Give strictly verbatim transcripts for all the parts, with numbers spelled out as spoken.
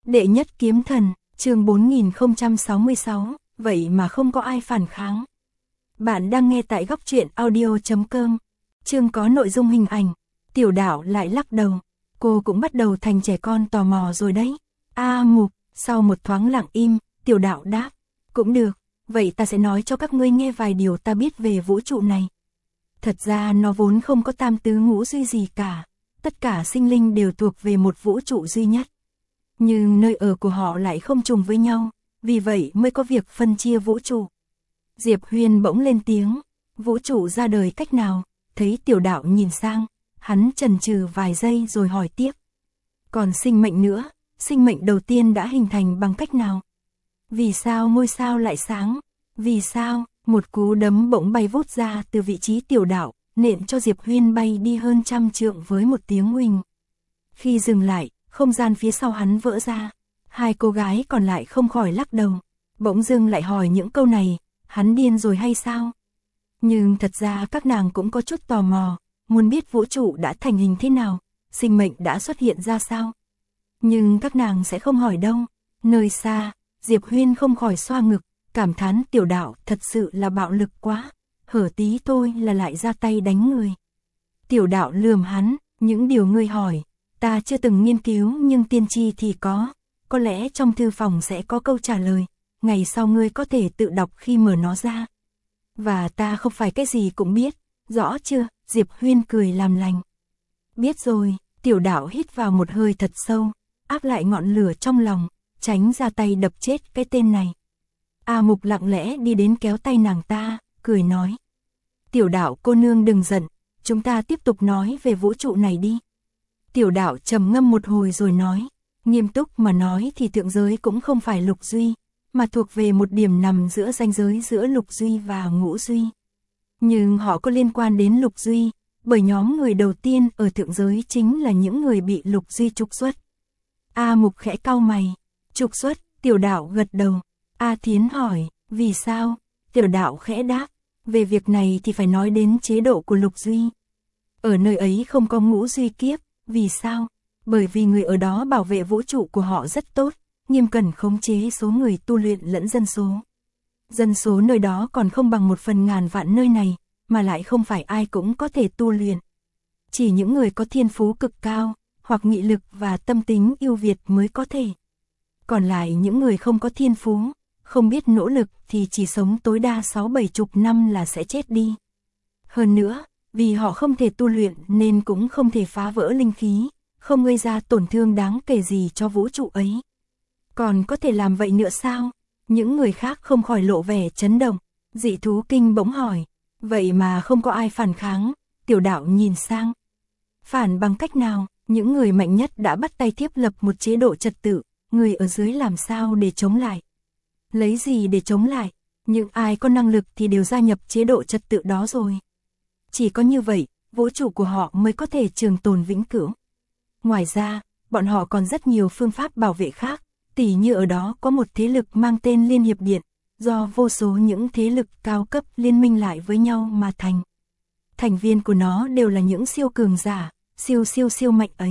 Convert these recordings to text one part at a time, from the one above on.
Đệ nhất kiếm thần, chương bốn nghìn không trăm sáu mươi sáu, vậy mà không có ai phản kháng. Bạn đang nghe tại góc truyện audio chấm com. Chương có nội dung hình ảnh. Tiểu Đạo lại lắc đầu. Cô cũng bắt đầu thành trẻ con tò mò rồi đấy. A Mục, sau một thoáng lặng im, Tiểu Đạo đáp. Cũng được, vậy ta sẽ nói cho các ngươi nghe vài điều ta biết về vũ trụ này. Thật ra nó vốn không có tam tứ ngũ duy gì cả. Tất cả sinh linh đều thuộc về một vũ trụ duy nhất. Nhưng nơi ở của họ lại không trùng với nhau, vì vậy mới có việc phân chia vũ trụ. Diệp Huyên bỗng lên tiếng, vũ trụ ra đời cách nào? Thấy Tiểu Đạo nhìn sang, hắn chần chừ vài giây rồi hỏi tiếp. Còn sinh mệnh nữa, sinh mệnh đầu tiên đã hình thành bằng cách nào? Vì sao ngôi sao lại sáng? Vì sao? Một cú đấm bỗng bay vút ra từ vị trí Tiểu Đạo, nện cho Diệp Huyên bay đi hơn trăm trượng với một tiếng huỳnh. Khi dừng lại, không gian phía sau hắn vỡ ra. Hai cô gái còn lại không khỏi lắc đầu. Bỗng dưng lại hỏi những câu này, hắn điên rồi hay sao? Nhưng thật ra các nàng cũng có chút tò mò, muốn biết vũ trụ đã thành hình thế nào, sinh mệnh đã xuất hiện ra sao. Nhưng các nàng sẽ không hỏi đâu. Nơi xa, Diệp Huyên không khỏi xoa ngực, cảm thán Tiểu Đạo thật sự là bạo lực quá, hở tí thôi là lại ra tay đánh người. Tiểu Đạo lườm hắn, những điều ngươi hỏi, ta chưa từng nghiên cứu nhưng tiên tri thì có, có lẽ trong thư phòng sẽ có câu trả lời, ngày sau ngươi có thể tự đọc khi mở nó ra. Và ta không phải cái gì cũng biết, rõ chưa? Diệp Huyên cười làm lành. Biết rồi, Tiểu Đạo hít vào một hơi thật sâu, áp lại ngọn lửa trong lòng, tránh ra tay đập chết cái tên này. A Mục lặng lẽ đi đến kéo tay nàng ta, cười nói. Tiểu Đạo cô nương đừng giận, chúng ta tiếp tục nói về vũ trụ này đi. Tiểu Đạo trầm ngâm một hồi rồi nói, nghiêm túc mà nói thì thượng giới cũng không phải lục duy, mà thuộc về một điểm nằm giữa ranh giới giữa lục duy và ngũ duy. Nhưng họ có liên quan đến lục duy, bởi nhóm người đầu tiên ở thượng giới chính là những người bị lục duy trục xuất. A Mục khẽ cau mày, trục xuất? Tiểu Đạo gật đầu. A Thiến hỏi, vì sao? Tiểu Đạo khẽ đáp, về việc này thì phải nói đến chế độ của lục duy. Ở nơi ấy không có ngũ duy kiếp. Vì sao? Bởi vì người ở đó bảo vệ vũ trụ của họ rất tốt, nghiêm cẩn khống chế số người tu luyện lẫn dân số. Dân số nơi đó còn không bằng một phần ngàn vạn nơi này, mà lại không phải ai cũng có thể tu luyện. Chỉ những người có thiên phú cực cao, hoặc nghị lực và tâm tính ưu việt mới có thể. Còn lại những người không có thiên phú, không biết nỗ lực thì chỉ sống tối đa sáu bảy chục năm là sẽ chết đi. Hơn nữa, vì họ không thể tu luyện nên cũng không thể phá vỡ linh khí, không gây ra tổn thương đáng kể gì cho vũ trụ ấy. Còn có thể làm vậy nữa sao? Những người khác không khỏi lộ vẻ chấn động. Dị thú kinh bỗng hỏi, vậy mà không có ai phản kháng. Tiểu Đạo nhìn sang. Phản bằng cách nào? Những người mạnh nhất đã bắt tay thiết lập một chế độ trật tự, người ở dưới làm sao để chống lại? Lấy gì để chống lại? Những ai có năng lực thì đều gia nhập chế độ trật tự đó rồi. Chỉ có như vậy, vũ trụ của họ mới có thể trường tồn vĩnh cửu. Ngoài ra, bọn họ còn rất nhiều phương pháp bảo vệ khác, tỉ như ở đó có một thế lực mang tên Liên Hiệp Điện, do vô số những thế lực cao cấp liên minh lại với nhau mà thành. Thành viên của nó đều là những siêu cường giả, siêu siêu siêu mạnh ấy.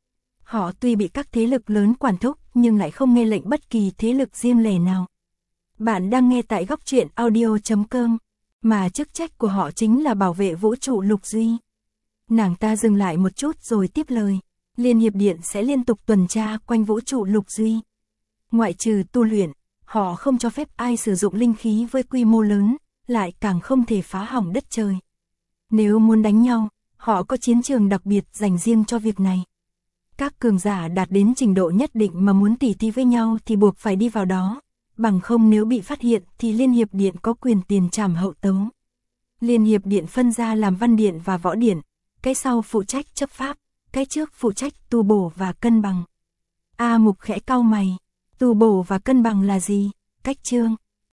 Họ tuy bị các thế lực lớn quản thúc nhưng lại không nghe lệnh bất kỳ thế lực riêng lẻ nào. Bạn đang nghe tại góc truyện audio chấm com. Mà chức trách của họ chính là bảo vệ vũ trụ lục duy. Nàng ta dừng lại một chút rồi tiếp lời. Liên Hiệp Điện sẽ liên tục tuần tra quanh vũ trụ lục duy. Ngoại trừ tu luyện, họ không cho phép ai sử dụng linh khí với quy mô lớn, lại càng không thể phá hỏng đất trời. Nếu muốn đánh nhau, họ có chiến trường đặc biệt dành riêng cho việc này. Các cường giả đạt đến trình độ nhất định mà muốn tỉ thí với nhau thì buộc phải đi vào đó. Bằng không nếu bị phát hiện thì Liên Hiệp Điện có quyền tiền trảm hậu tấu. Liên Hiệp Điện phân ra làm văn điện và võ điện, cái sau phụ trách chấp pháp, cái trước phụ trách tu bổ và cân bằng. A Mục khẽ cau mày, tu bổ và cân bằng là gì? Cách chương,